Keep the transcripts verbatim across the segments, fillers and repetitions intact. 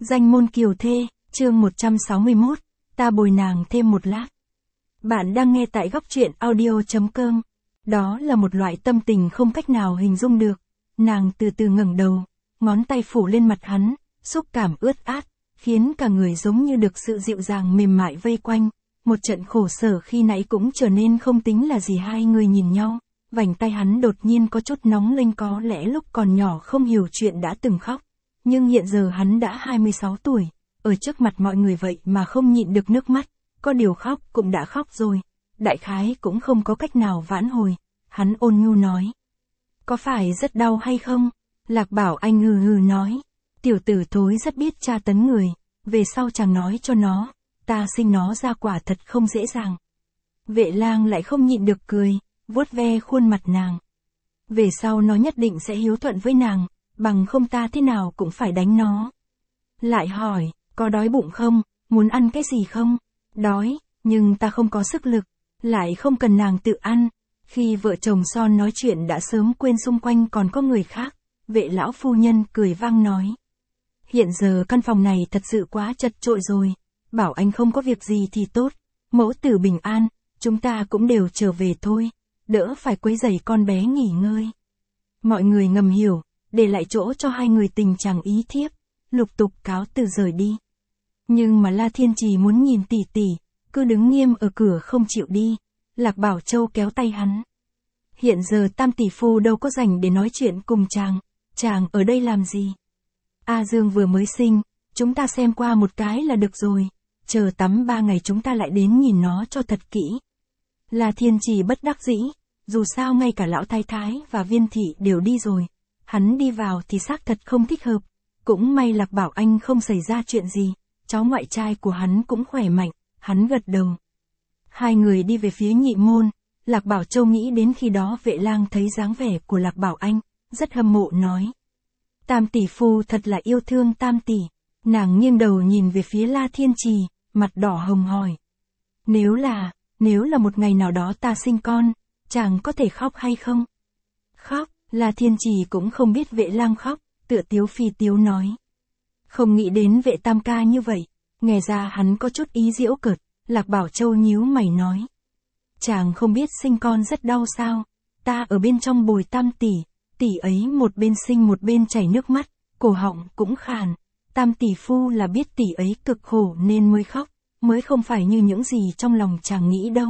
Danh môn kiều thê, chương một trăm sáu mươi mốt, ta bồi nàng thêm một lát. Bạn đang nghe tại góc truyện audio.com. Đó là một loại tâm tình không cách nào hình dung được. Nàng từ từ ngẩng đầu, ngón tay phủ lên mặt hắn, xúc cảm ướt át, khiến cả người giống như được sự dịu dàng mềm mại vây quanh. Một trận khổ sở khi nãy cũng trở nên không tính là gì. Hai người nhìn nhau, vành tay hắn đột nhiên có chút nóng lên, có lẽ lúc còn nhỏ không hiểu chuyện đã từng khóc. Nhưng hiện giờ hắn đã hai mươi sáu tuổi, ở trước mặt mọi người vậy mà không nhịn được nước mắt, có điều khóc cũng đã khóc rồi, đại khái cũng không có cách nào vãn hồi. Hắn ôn nhu nói, có phải rất đau hay không? Lạc Bảo Anh hừ hừ nói, tiểu tử thối rất biết tra tấn người, về sau chàng nói cho nó, ta sinh nó ra quả thật không dễ dàng. Vệ lang lại không nhịn được cười, vuốt ve khuôn mặt nàng. Về sau nó nhất định sẽ hiếu thuận với nàng, bằng không ta thế nào cũng phải đánh nó. Lại hỏi, có đói bụng không, muốn ăn cái gì không? Đói, nhưng ta không có sức lực, lại không cần nàng tự ăn. Khi vợ chồng son nói chuyện đã sớm quên xung quanh còn có người khác. Vệ lão phu nhân cười vang nói, hiện giờ căn phòng này thật sự quá chật chội rồi, bảo anh không có việc gì thì tốt, mẫu tử bình an, chúng ta cũng đều trở về thôi, đỡ phải quấy rầy con bé nghỉ ngơi. Mọi người ngầm hiểu, để lại chỗ cho hai người tình chàng ý thiếp, lục tục cáo từ rời đi. Nhưng mà La Thiên Trì muốn nhìn tỷ tỷ, cứ đứng nghiêm ở cửa không chịu đi. Lạc Bảo Châu kéo tay hắn. Hiện giờ tam tỷ phu đâu có rảnh để nói chuyện cùng chàng, chàng ở đây làm gì? A Dương vừa mới sinh, chúng ta xem qua một cái là được rồi, chờ tắm ba ngày chúng ta lại đến nhìn nó cho thật kỹ. La Thiên Trì bất đắc dĩ, dù sao ngay cả lão thái thái và Viên thị đều đi rồi, hắn đi vào thì xác thật không thích hợp. Cũng may Lạc Bảo Anh không xảy ra chuyện gì, cháu ngoại trai của hắn cũng khỏe mạnh, hắn gật đầu. Hai người đi về phía nhị môn, Lạc Bảo Châu nghĩ đến khi đó Vệ lang thấy dáng vẻ của Lạc Bảo Anh, rất hâm mộ nói. Tam tỷ phu thật là yêu thương tam tỷ. Nàng nghiêng đầu nhìn về phía La Thiên Trì, mặt đỏ hồng hỏi. Nếu là, nếu là một ngày nào đó ta sinh con, chàng có thể khóc hay không? Khóc, La Thiên Trì cũng không biết Vệ lang khóc, tựa tiếu phi tiếu nói. Không nghĩ đến Vệ tam ca như vậy, nghe ra hắn có chút ý giễu cợt. Lạc Bảo Châu nhíu mày nói. Chàng không biết sinh con rất đau sao, ta ở bên trong bồi tam tỷ, tỷ ấy một bên sinh một bên chảy nước mắt, cổ họng cũng khàn, tam tỷ phu là biết tỷ ấy cực khổ nên mới khóc, mới không phải như những gì trong lòng chàng nghĩ đâu.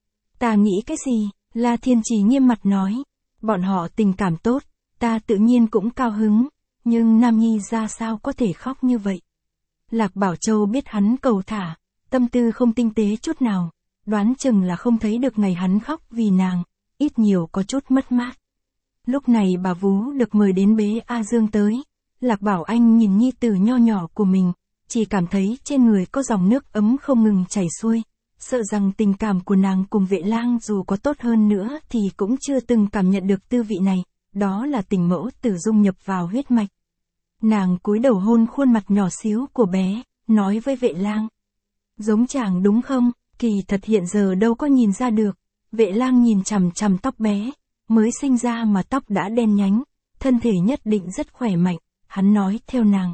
Ta nghĩ cái gì? La Thiên Trì nghiêm mặt nói, bọn họ tình cảm tốt, ta tự nhiên cũng cao hứng, nhưng Nam Nhi ra sao có thể khóc như vậy? Lạc Bảo Châu biết hắn cầu thả, tâm tư không tinh tế chút nào, đoán chừng là không thấy được ngày hắn khóc vì nàng, ít nhiều có chút mất mát. Lúc này bà Vú được mời đến bế A Dương tới, Lạc Bảo Anh nhìn nhi tử nho nhỏ của mình, chỉ cảm thấy trên người có dòng nước ấm không ngừng chảy xuôi, sợ rằng tình cảm của nàng cùng Vệ lang dù có tốt hơn nữa thì cũng chưa từng cảm nhận được tư vị này, đó là tình mẫu tử dung nhập vào huyết mạch. Nàng cúi đầu hôn khuôn mặt nhỏ xíu của bé, nói với Vệ lang. Giống chàng đúng không? Kỳ thật hiện giờ đâu có nhìn ra được. Vệ lang nhìn chằm chằm tóc bé, mới sinh ra mà tóc đã đen nhánh, thân thể nhất định rất khỏe mạnh, hắn nói theo nàng.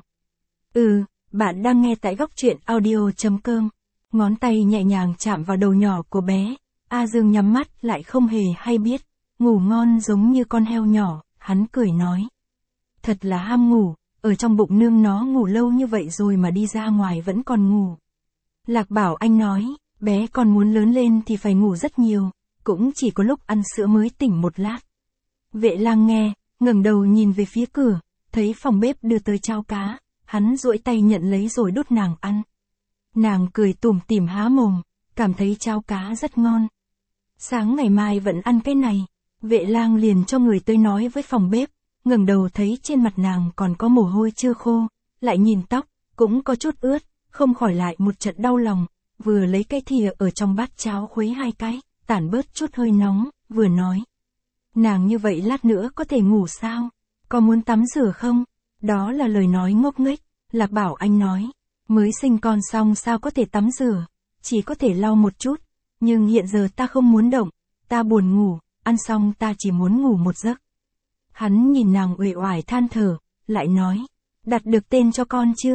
Ừ, bạn đang nghe tại góc truyện audio.com. Ngón tay nhẹ nhàng chạm vào đầu nhỏ của bé, A Dương nhắm mắt lại không hề hay biết, ngủ ngon giống như con heo nhỏ, hắn cười nói. Thật là ham ngủ, ở trong bụng nương nó ngủ lâu như vậy rồi mà đi ra ngoài vẫn còn ngủ. Lạc Bảo Anh nói, bé còn muốn lớn lên thì phải ngủ rất nhiều, cũng chỉ có lúc ăn sữa mới tỉnh một lát. Vệ lang nghe, ngẩng đầu nhìn về phía cửa, thấy phòng bếp đưa tới cháo cá, hắn duỗi tay nhận lấy rồi đút nàng ăn. Nàng cười tủm tỉm há mồm, cảm thấy cháo cá rất ngon. Sáng ngày mai vẫn ăn cái này, Vệ lang liền cho người tới nói với phòng bếp, ngẩng đầu thấy trên mặt nàng còn có mồ hôi chưa khô, lại nhìn tóc, cũng có chút ướt. Không khỏi lại một trận đau lòng, vừa lấy cái thìa ở trong bát cháo khuấy hai cái, tản bớt chút hơi nóng, vừa nói. Nàng như vậy lát nữa có thể ngủ sao? Có muốn tắm rửa không? Đó là lời nói ngốc nghếch, Lạc Bảo Anh nói. Mới sinh con xong sao có thể tắm rửa, chỉ có thể lau một chút, nhưng hiện giờ ta không muốn động, ta buồn ngủ, ăn xong ta chỉ muốn ngủ một giấc. Hắn nhìn nàng uể oải than thở, lại nói. Đặt được tên cho con chưa?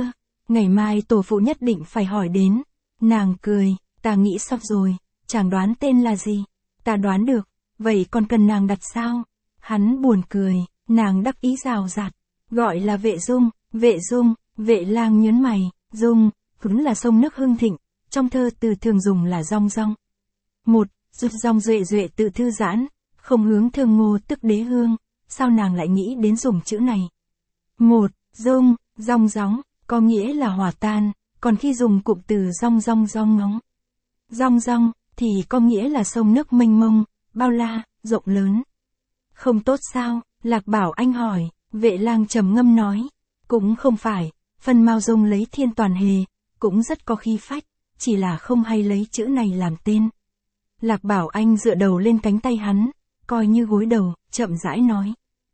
ngày mai tổ phụ nhất định phải hỏi đến. Nàng cười, ta nghĩ xong rồi, chàng đoán tên là gì? Ta đoán được, vậy còn cần nàng đặt sao? Hắn buồn cười, nàng đắc ý rào rạt, gọi là Vệ Dung, Vệ Dung, Vệ Lang nhớn mày, Dung, cũng là sông nước hưng thịnh, trong thơ từ thường dùng là rong rong. Một, rút rong duệ duệ tự thư giãn, không hướng thương ngô tức đế hương, sao nàng lại nghĩ đến dùng chữ này? Một, Dung, rong gióng, có nghĩa là hòa tan, còn khi dùng cụm từ rong rong rong ngóng. Rong rong, thì có nghĩa là sông nước mênh mông, bao la, rộng lớn. Không tốt sao? Lạc Bảo Anh hỏi. Vệ Lang trầm ngâm nói. Cũng không phải, phần Mao Dung lấy thiên toàn hề, cũng rất có khí phách, chỉ là không hay lấy chữ này làm tên. Lạc Bảo Anh dựa đầu lên cánh tay hắn, coi như gối đầu, chậm rãi nói.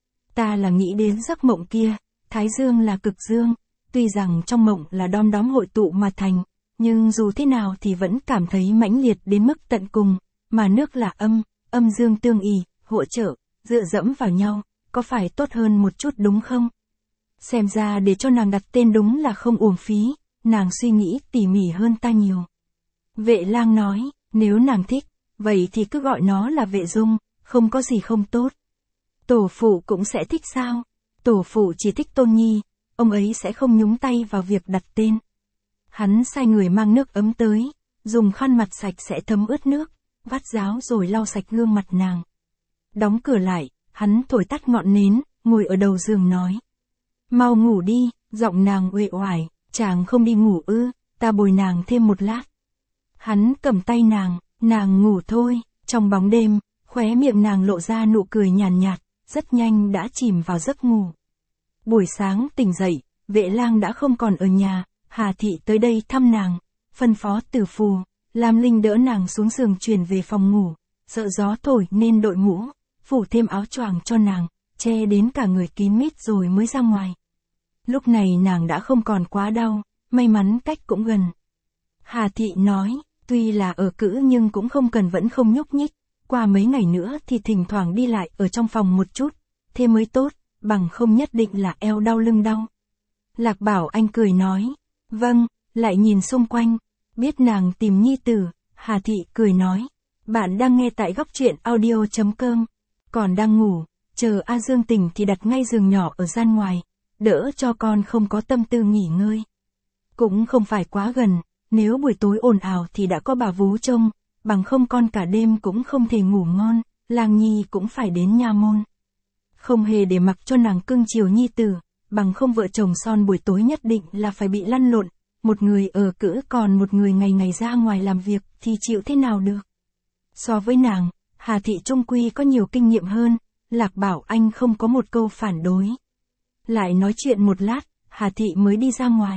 Ta là nghĩ đến giấc mộng kia, Thái Dương là cực dương, tuy rằng trong mộng là đom đóm hội tụ mà thành, nhưng dù thế nào thì vẫn cảm thấy mãnh liệt đến mức tận cùng, mà nước là âm, âm dương tương ỷ, hỗ trợ, dựa dẫm vào nhau, có phải tốt hơn một chút đúng không? Xem ra để cho nàng đặt tên đúng là không uổng phí, nàng suy nghĩ tỉ mỉ hơn ta nhiều. Vệ Lang nói, nếu nàng thích, vậy thì cứ gọi nó là Vệ Dung, không có gì không tốt. Tổ phụ cũng sẽ thích sao? Tổ phụ chỉ thích Tôn Nhi, ông ấy sẽ không nhúng tay vào việc đặt tên. Hắn sai người mang nước ấm tới, dùng khăn mặt sạch sẽ thấm ướt nước, vắt ráo rồi lau sạch gương mặt nàng. Đóng cửa lại, hắn thổi tắt ngọn nến, ngồi ở đầu giường nói. Mau ngủ đi, giọng nàng uể oải, chàng không đi ngủ ư, ta bồi nàng thêm một lát. Hắn cầm tay nàng, nàng ngủ thôi, trong bóng đêm, khóe miệng nàng lộ ra nụ cười nhàn nhạt, rất nhanh đã chìm vào giấc ngủ. Buổi sáng tỉnh dậy, Vệ Lang đã không còn ở nhà, Hà Thị tới đây thăm nàng, phân phó Tử Phù, Lam Linh đỡ nàng xuống giường chuyển về phòng ngủ, sợ gió thổi nên đội mũ, phủ thêm áo choàng cho nàng, che đến cả người kín mít rồi mới ra ngoài. Lúc này nàng đã không còn quá đau, may mắn cách cũng gần. Hà Thị nói, tuy là ở cữ nhưng cũng không cần vẫn không nhúc nhích, qua mấy ngày nữa thì thỉnh thoảng đi lại ở trong phòng một chút, thế mới tốt, bằng không nhất định là eo đau lưng đau. Lạc Bảo Anh cười nói, vâng, lại nhìn xung quanh, biết nàng tìm nhi tử, Hà Thị cười nói, bạn đang nghe tại góc truyện audio chấm com, còn đang ngủ, chờ A Dương tỉnh thì đặt ngay giường nhỏ ở gian ngoài, đỡ cho con không có tâm tư nghỉ ngơi. Cũng không phải quá gần, nếu buổi tối ồn ào thì đã có bà vú trông, bằng không con cả đêm cũng không thể ngủ ngon, Lang Nhi cũng phải đến nha môn. Không hề để mặc cho nàng cưng chiều nhi tử, bằng không vợ chồng son buổi tối nhất định là phải bị lăn lộn, một người ở cữ còn một người ngày ngày ra ngoài làm việc thì chịu thế nào được. So với nàng, Hà Thị trung quy có nhiều kinh nghiệm hơn, Lạc Bảo Anh không có một câu phản đối. Lại nói chuyện một lát, Hà Thị mới đi ra ngoài.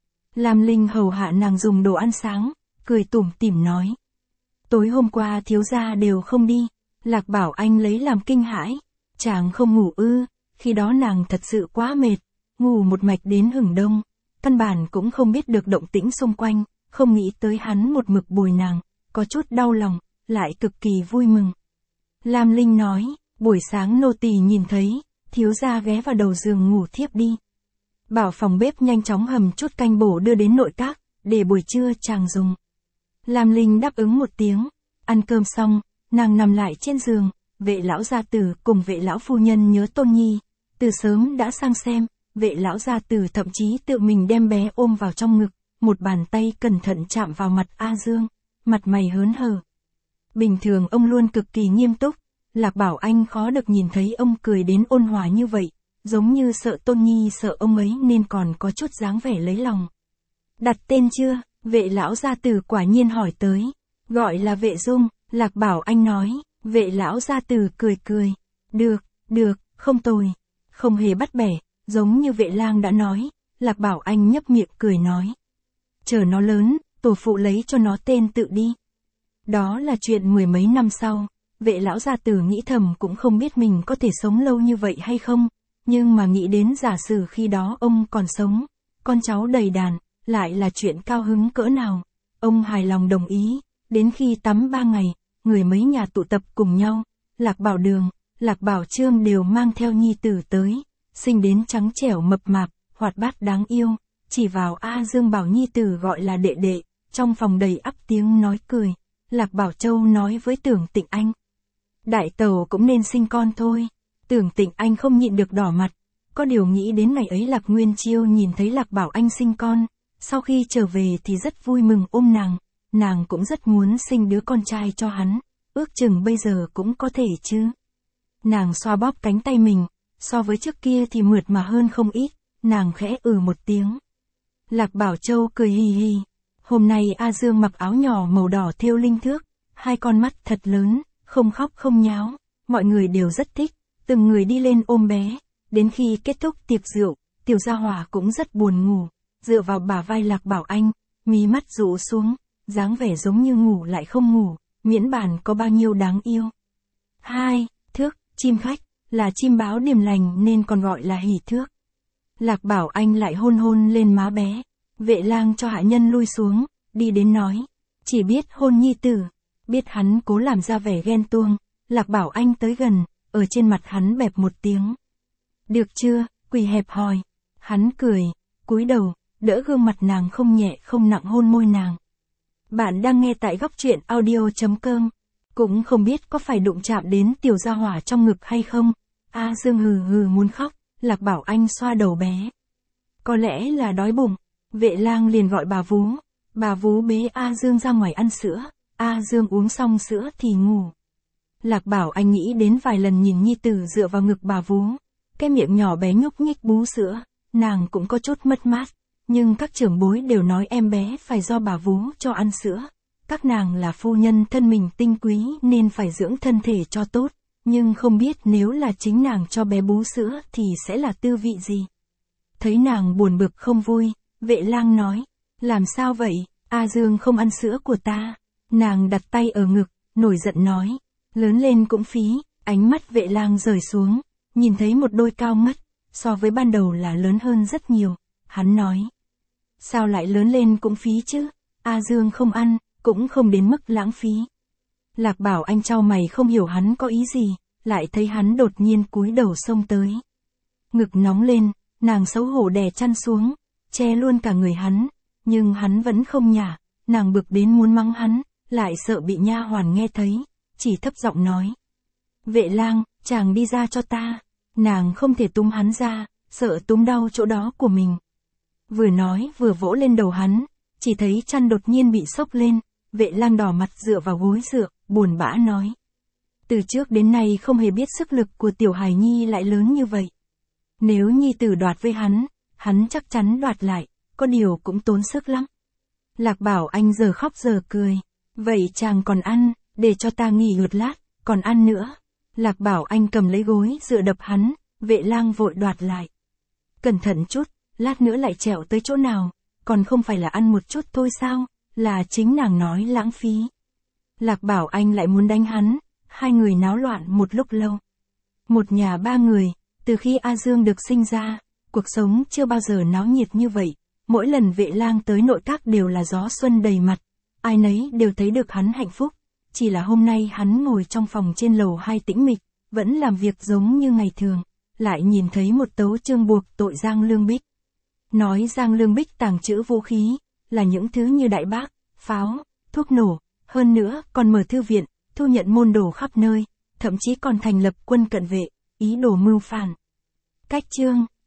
Lam Linh hầu hạ nàng dùng đồ ăn sáng, cười tủm tỉm nói. Tối hôm qua thiếu gia đều không đi, Lạc Bảo Anh lấy làm kinh hãi, chàng không ngủ ư, khi đó nàng thật sự quá mệt, ngủ một mạch đến hửng đông, căn bản cũng không biết được động tĩnh xung quanh, không nghĩ tới hắn một mực bồi nàng, có chút đau lòng, lại cực kỳ vui mừng. Lam Linh nói, buổi sáng nô tỳ nhìn thấy, thiếu gia ghé vào đầu giường ngủ thiếp đi. Bảo phòng bếp nhanh chóng hầm chút canh bổ đưa đến nội các, để buổi trưa chàng dùng. Lam Linh đáp ứng một tiếng, ăn cơm xong, nàng nằm lại trên giường, Vệ lão gia tử cùng Vệ lão phu nhân nhớ Tôn Nhi, từ sớm đã sang xem, Vệ lão gia tử thậm chí tự mình đem bé ôm vào trong ngực, một bàn tay cẩn thận chạm vào mặt A Dương, mặt mày hớn hở. Bình thường ông luôn cực kỳ nghiêm túc, Lạc Bảo Anh khó được nhìn thấy ông cười đến ôn hòa như vậy, giống như sợ Tôn Nhi sợ ông ấy nên còn có chút dáng vẻ lấy lòng. Đặt tên chưa? Vệ lão gia tử quả nhiên hỏi tới. Gọi là Vệ Dung, Lạc Bảo Anh nói. Vệ lão gia tử cười cười. Được, được, không tồi. Không hề bắt bẻ, giống như Vệ Lang đã nói. Lạc Bảo Anh nhấp miệng cười nói. Chờ nó lớn, tổ phụ lấy cho nó tên tự đi. Đó là chuyện mười mấy năm sau. Vệ lão gia tử nghĩ thầm cũng không biết mình có thể sống lâu như vậy hay không. Nhưng mà nghĩ đến giả sử khi đó ông còn sống, con cháu đầy đàn, lại là chuyện cao hứng cỡ nào. Ông hài lòng đồng ý, đến khi tắm ba ngày, người mấy nhà tụ tập cùng nhau, Lạc Bảo Đường, Lạc Bảo Trương đều mang theo nhi tử tới, sinh đến trắng trẻo mập mạp, hoạt bát đáng yêu, chỉ vào A Dương bảo nhi tử gọi là đệ đệ, trong phòng đầy ắp tiếng nói cười. Lạc Bảo Châu nói với Tưởng Tịnh Anh. Đại tẩu cũng nên sinh con thôi. Tưởng Tịnh Anh không nhịn được đỏ mặt, có điều nghĩ đến ngày ấy Lạc Nguyên Chiêu nhìn thấy Lạc Bảo Anh sinh con, sau khi trở về thì rất vui mừng ôm nàng, nàng cũng rất muốn sinh đứa con trai cho hắn, ước chừng bây giờ cũng có thể chứ. Nàng xoa bóp cánh tay mình, so với trước kia thì mượt mà hơn không ít, nàng khẽ ừ một tiếng. Lạc Bảo Châu cười hì hì. Hôm nay A Dương mặc áo nhỏ màu đỏ thêu linh thước, hai con mắt thật lớn, không khóc không nháo, mọi người đều rất thích, từng người đi lên ôm bé, đến khi kết thúc tiệc rượu, Tiểu Gia Hỏa cũng rất buồn ngủ, dựa vào bả vai Lạc Bảo Anh, mí mắt rũ xuống, dáng vẻ giống như ngủ lại không ngủ, miễn bản có bao nhiêu đáng yêu. Hai, thước, chim khách, là chim báo điềm lành nên còn gọi là hỉ thước. Lạc Bảo Anh lại hôn hôn lên má bé. Vệ lang cho hạ nhân lui xuống, đi đến nói. Chỉ biết hôn nhi tử. Biết hắn cố làm ra vẻ ghen tuông. Lạc Bảo Anh tới gần, ở trên mặt hắn bẹp một tiếng. Được chưa, quỳ hẹp hòi. Hắn cười, cúi đầu, đỡ gương mặt nàng không nhẹ không nặng hôn môi nàng. Bạn đang nghe tại góc truyện audio.com. Cũng không biết có phải đụng chạm đến Tiểu Gia Hỏa trong ngực hay không. A Dương hừ hừ muốn khóc, Lạc Bảo Anh xoa đầu bé. Có lẽ là đói bụng. Vệ lang liền gọi bà vú. Bà vú bế A Dương ra ngoài ăn sữa. A Dương uống xong sữa thì ngủ. Lạc Bảo Anh nghĩ đến vài lần nhìn nhi tử dựa vào ngực bà vú. Cái miệng nhỏ bé nhúc nhích bú sữa. Nàng cũng có chút mất mát. Nhưng các trưởng bối đều nói em bé phải do bà vú cho ăn sữa. Các nàng là phu nhân thân mình tinh quý nên phải dưỡng thân thể cho tốt. Nhưng không biết nếu là chính nàng cho bé bú sữa thì sẽ là tư vị gì. Thấy nàng buồn bực không vui. Vệ lang nói, làm sao vậy, A Dương không ăn sữa của ta. Nàng đặt tay ở ngực, nổi giận nói, lớn lên cũng phí. Ánh mắt vệ lang rời xuống, nhìn thấy một đôi cao ngất, so với ban đầu là lớn hơn rất nhiều. Hắn nói, sao lại lớn lên cũng phí chứ, A Dương không ăn, cũng không đến mức lãng phí. Lạc Bảo Anh chau mày không hiểu hắn có ý gì, lại thấy hắn đột nhiên cúi đầu xông tới. Ngực nóng lên, nàng xấu hổ đè chăn xuống, che luôn cả người hắn, nhưng hắn vẫn không nhả, nàng bực đến muốn mắng hắn, lại sợ bị nha hoàn nghe thấy, chỉ thấp giọng nói. Vệ lang, chàng đi ra cho ta, nàng không thể túm hắn ra, sợ túm đau chỗ đó của mình. Vừa nói vừa vỗ lên đầu hắn, chỉ thấy chăn đột nhiên bị xốc lên, vệ lang đỏ mặt dựa vào gối dựa, buồn bã nói. Từ trước đến nay không hề biết sức lực của tiểu hài nhi lại lớn như vậy. Nếu nhi tử đoạt với hắn, hắn chắc chắn đoạt lại, có điều cũng tốn sức lắm. Lạc Bảo Anh giờ khóc giờ cười. Vậy chàng còn ăn, để cho ta nghỉ một lát, còn ăn nữa. Lạc Bảo Anh cầm lấy gối dựa đập hắn, vệ lang vội đoạt lại. Cẩn thận chút, lát nữa lại trèo tới chỗ nào, còn không phải là ăn một chút thôi sao, là chính nàng nói lãng phí. Lạc Bảo Anh lại muốn đánh hắn, hai người náo loạn một lúc lâu. Một nhà ba người, từ khi A Dương được sinh ra, cuộc sống chưa bao giờ náo nhiệt như vậy, mỗi lần vệ lang tới nội các đều là gió xuân đầy mặt, ai nấy đều thấy được hắn hạnh phúc, chỉ là hôm nay hắn ngồi trong phòng trên lầu hai tĩnh mịch, vẫn làm việc giống như ngày thường, lại nhìn thấy một tấu chương buộc tội Giang Lương Bích. Nói Giang Lương Bích tàng trữ vũ khí, là những thứ như đại bác, pháo, thuốc nổ, hơn nữa còn mở thư viện, thu nhận môn đồ khắp nơi, thậm chí còn thành lập quân cận vệ, ý đồ mưu phản. Cách chương